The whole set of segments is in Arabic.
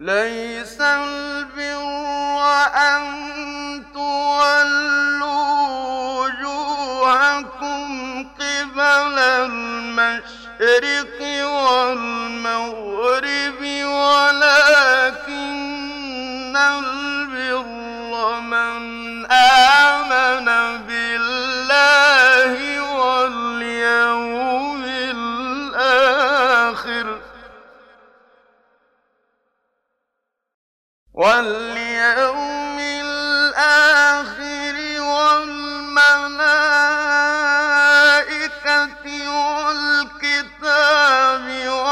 ليس البر أن تولوا وجوهكم قبل المشرق والمغرب ولكن البر من آمن بالله واليوم الآخر والملائكة والكتاب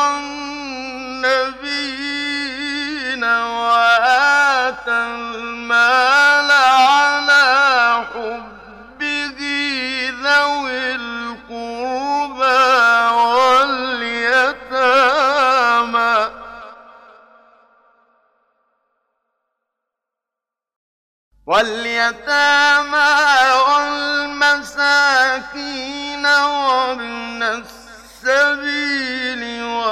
والنبيين وآتى المال على حبه ذوي القربى واليتامى والمساكين وابن السبيل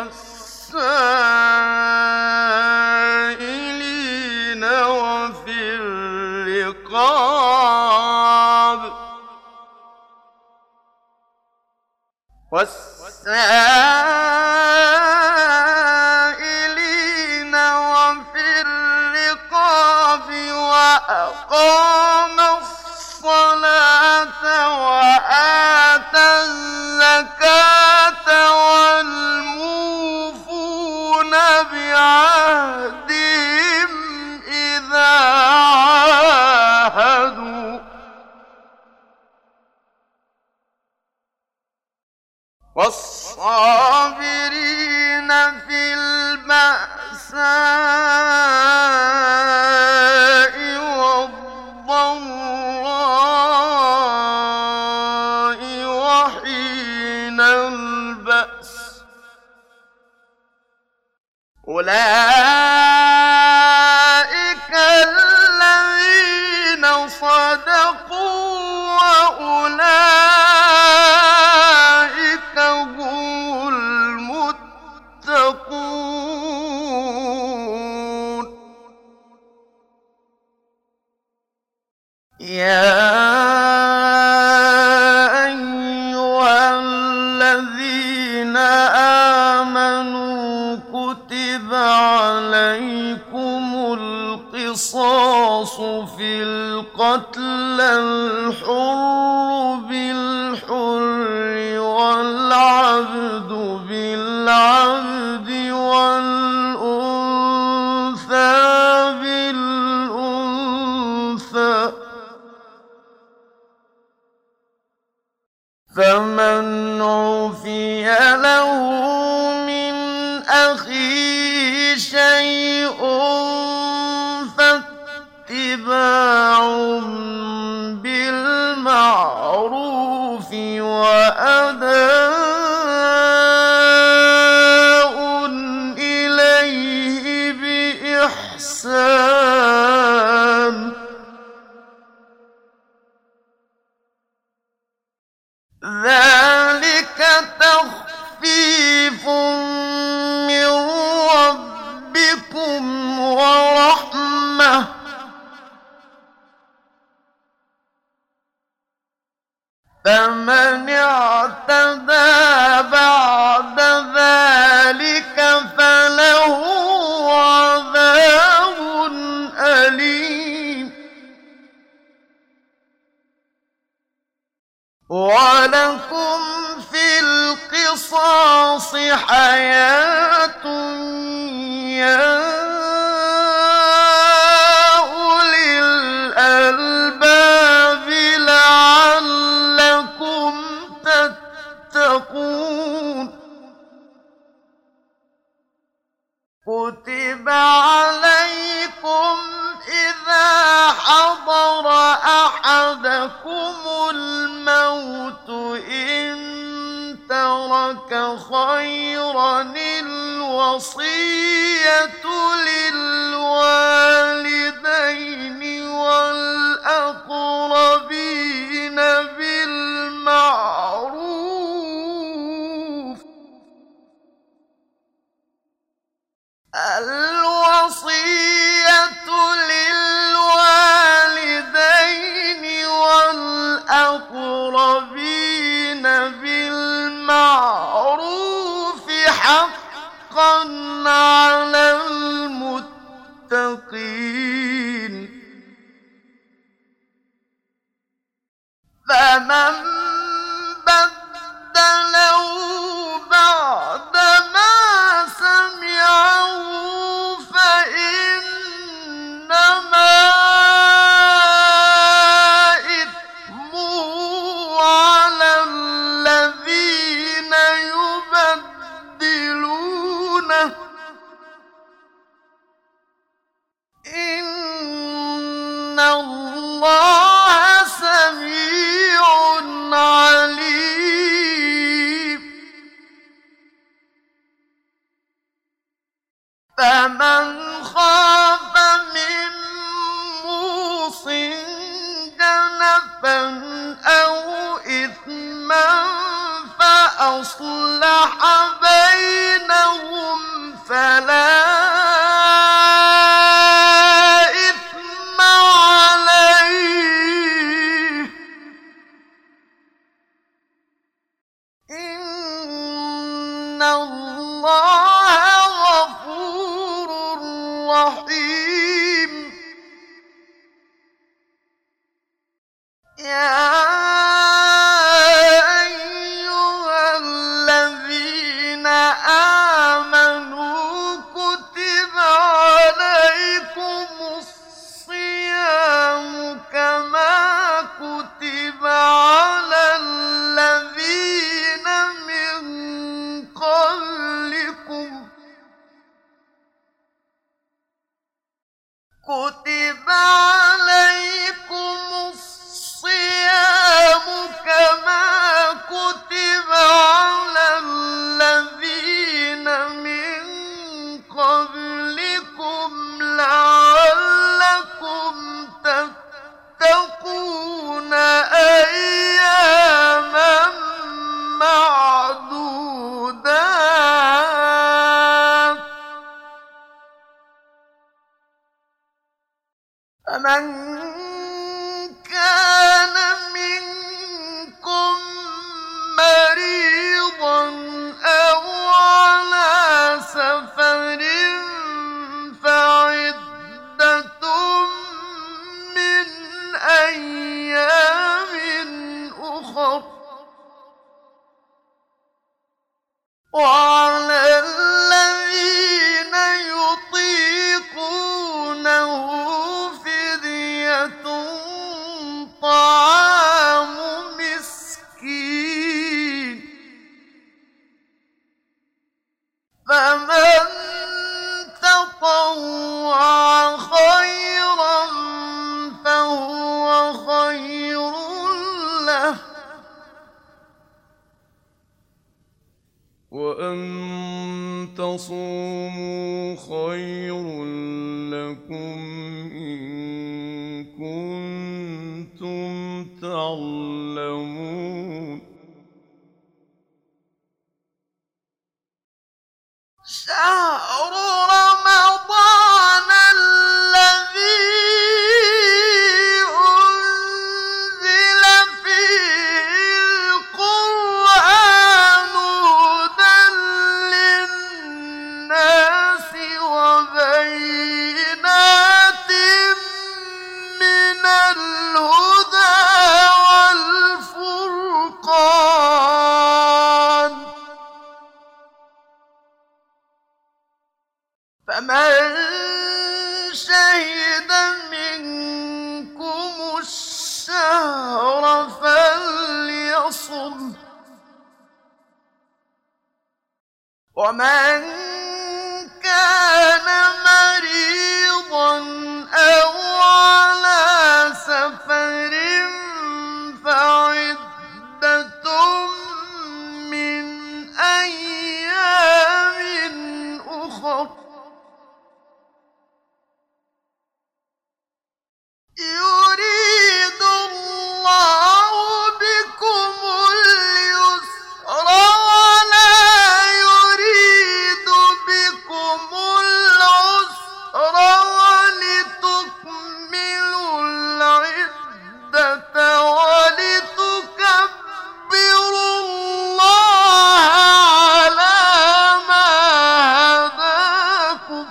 والسائلين وفي الرقاب وأقام الصلاة وآتى الزكاة والموفون بعهدهم إذا عاهدوا والصابرين في البأساء والضراء وحين البأس أولئك الذين صدقوا وأولئك هم المتقون يا أيها الذين آمنوا كتب عليكم القصاص في القتلى الحر بالحر والعبد بالعبد والأنثى بالأنثى فمن عفي له من أخيه شيء فاتباع بالمعروف وأداء إليه بإحسان ذلك تخفيف من ربكم ورحمة فمن اعتدى بعد ذلك فله عذاب أليم ولكم في القصاص حياة يا أولي الألباب لعلكم تتقون كتب عليكم إذا حضر أحدكم الموت إن ترك خيرا الوصية للوالدين والأقربين بالمعروف الوصية اللَّهَ سَمِيعٌ عَلِيمٌ فَمَنْ خَافَ مِن مُّوصٍ جَنَفًا أَوْ إِثْمًا فَأَصْلَحَ بَيْنَهُمْ فَلَا إِثْمَ عَلَيْهِ ۚ إِنَّ اللَّهَ غَفُورٌ رَّحِيمٌ يَا أَيُّهَا الَّذِينَ آمَنُوا كُتِبَ عَلَيْكُمُ الصِّيَامُ كَمَا كُتِبَ على الَّذِينَ مِن قَبْلِكُمْ لَعَلَّكُمْ تَتَّقُونَ أَيَّامًا مَّعْدُودَاتٍ ۚ فَمَن كَانَ مِنكُم مَّرِيضًا أَوْ عَلَىٰ سَفَرٍ فَعِدَّةٌ مِّنْ أَيَّامٍ أُخَرَ ۚ وَعَلَى الَّذِينَ يُطِيقُونَهُ فِدْيَةٌ طَعَامُ مِسْكِينٍ ۖ فَمَن تَطَوَّعَ خَيْرًا فَهُوَ خَيْرٌ لَّهُ ۚ وَأَن تَصُومُوا خَيْرٌ لَّكُمْ إِن كُنتُمْ تَعْلَمُونَ شَهْرُ رَمَضَانَ الَّذِي أُنزِلَ فِيهِ الْقُرْآنُ هُدًى لِّلنَّاسِ وَبَيِّنَاتٍ مِّنَ الْهُدَىٰ وَالْفُرْقَانِ ۚ فَمَن شَهِدَ مِنكُمُ الشَّهْرَ فَلْيَصُمْهُ ۖ وَمَن كَانَ مَرِيضًا أَوْ عَلَىٰ سَفَرٍ فَعِدَّةٌ مِّنْ أَيَّامٍ أُخَرَ ۚ يُرِيدُ اللَّهُ بِكُمُ الْيُسْرَ وَلَا يُرِيدُ بِكُمُ الْعُسْرَ وَلِتُكْمِلُوا الْعِدَّةَ وَلِتُكَبِّرُوا اللَّهَ عَلَىٰ مَا هَدَاكُمْ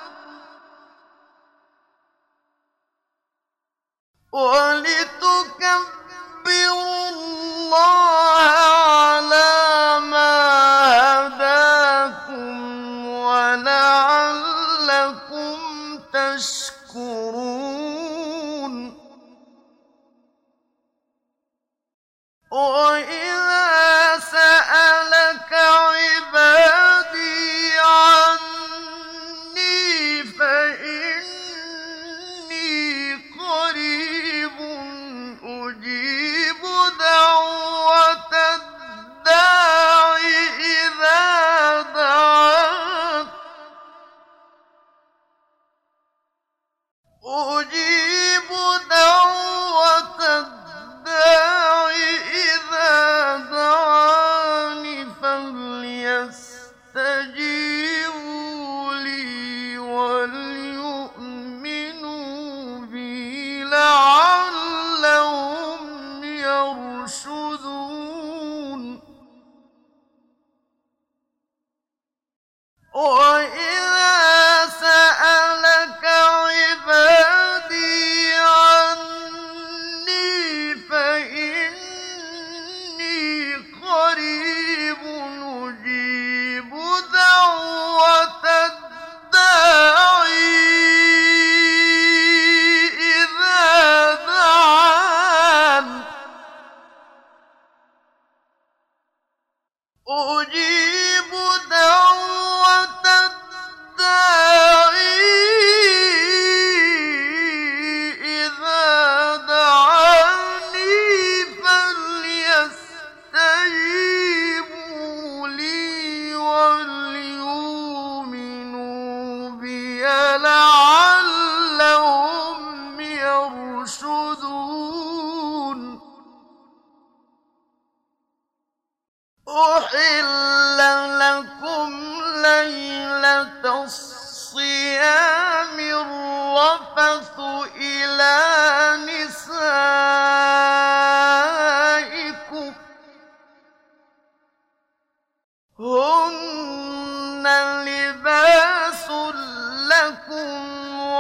وَلِتُكَبِّرُوا اللَّهَ عَلَىٰ مَا هَدَاكُمْ وَلَعَلَّكُمْ تَشْكُرُونَ وَإِذَا سَأَلَكَ عِبَادِي عَنِّي فَإِنِّي قَرِيبٌ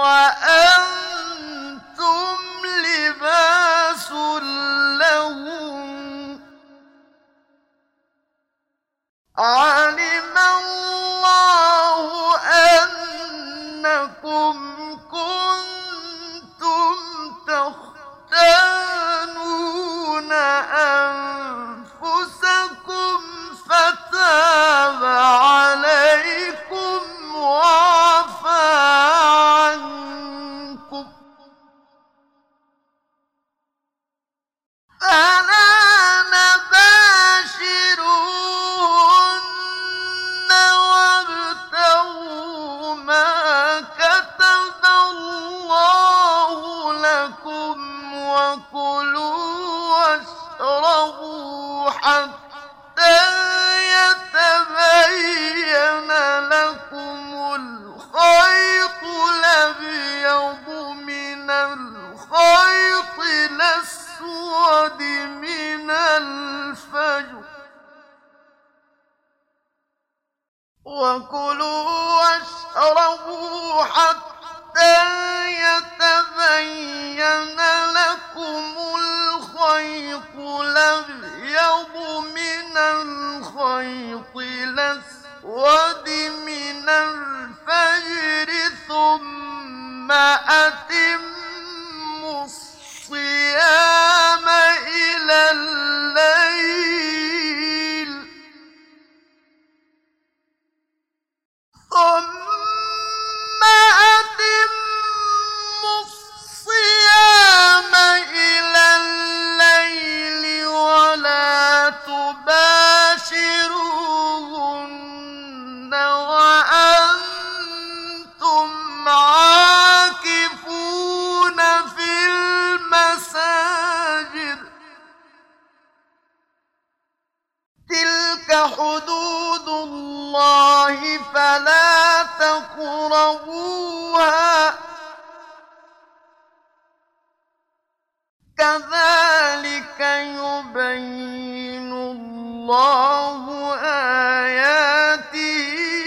وأنتم لباس لهم علم الله أنكم كنتم تختانون أنفسكم فتاب عليكم وعفى عنكم فلا نباشروهن وابتغوا ما كتب الله لكم وكلوا واشربوا حتى يتبين لكم الخيط الأبيض من الخيط الأسود من الفجر وكلوا واشربوا حتى يتبين لكم الخيط الأبيض من الخيط الأسود من الفجر ثم أتموا الصيام إلى الليل ثم أتموا الصيام إلى الليل ولا تباشروهن وأنتم عاكفون في المساجد تلك حدود الله فلا تقربوها كذلك يبين الله آياته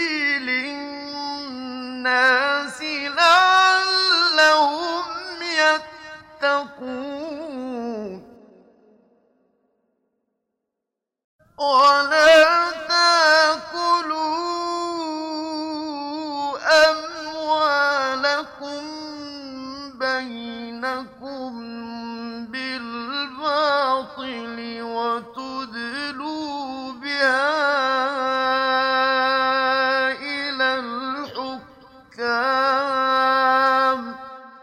للناس لعلهم يتقون ولا تأكلوا أموالكم بينكم بالباطل وتدلوا بها إلى الحكام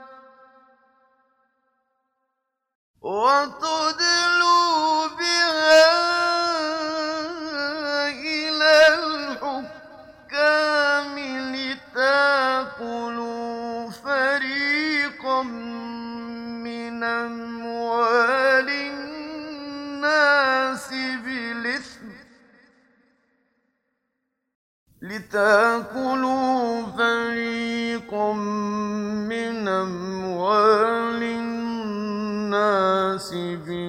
لتأكلوا فريقا من أموال الناس بالإثم